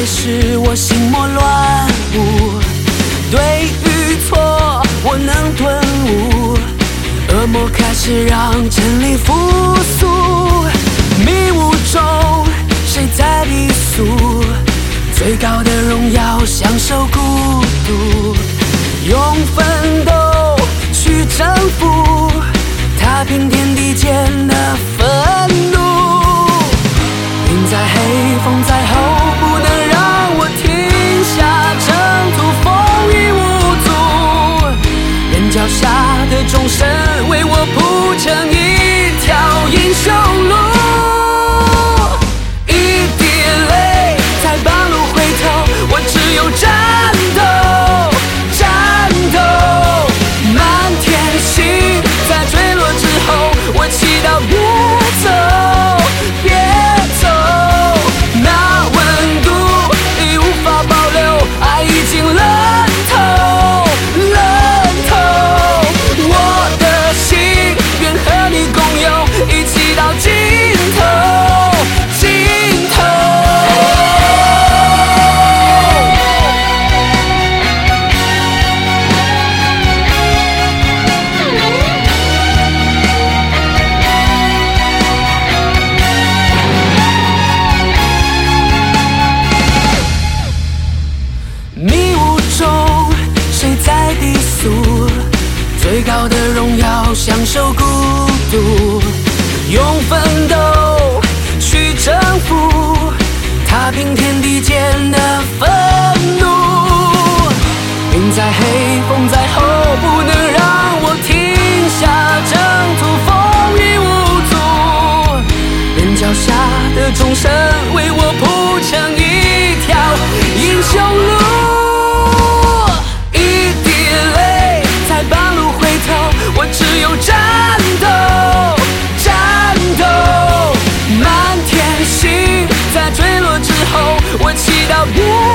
会是我心魔乱舞，对与错我能顿悟，恶魔开始让真理复苏，迷雾中谁在低诉？最高的荣耀享受孤独，用奋斗去征服，踏平天地间的愤怒。云在黑，风在后，不能让我停下征途，风雨无阻。人脚下的众生为我铺成一条英雄路。我只有战斗，战斗，满天星在坠落之后，我祈祷别走，别走，那温度已无法保留，爱已经冷透，冷透，我的心愿和你共有，一起到尽头，尽头。迷雾中谁在低诉？最高的荣耀享受孤独，用奋斗去征服，踏平天地间的愤怒。云在黑，风在后，不能让我停下征途，风雨无阻。人脚下的众生为我铺成一条英雄路。我只有战斗，战斗，满天星在坠落之后，我祈祷别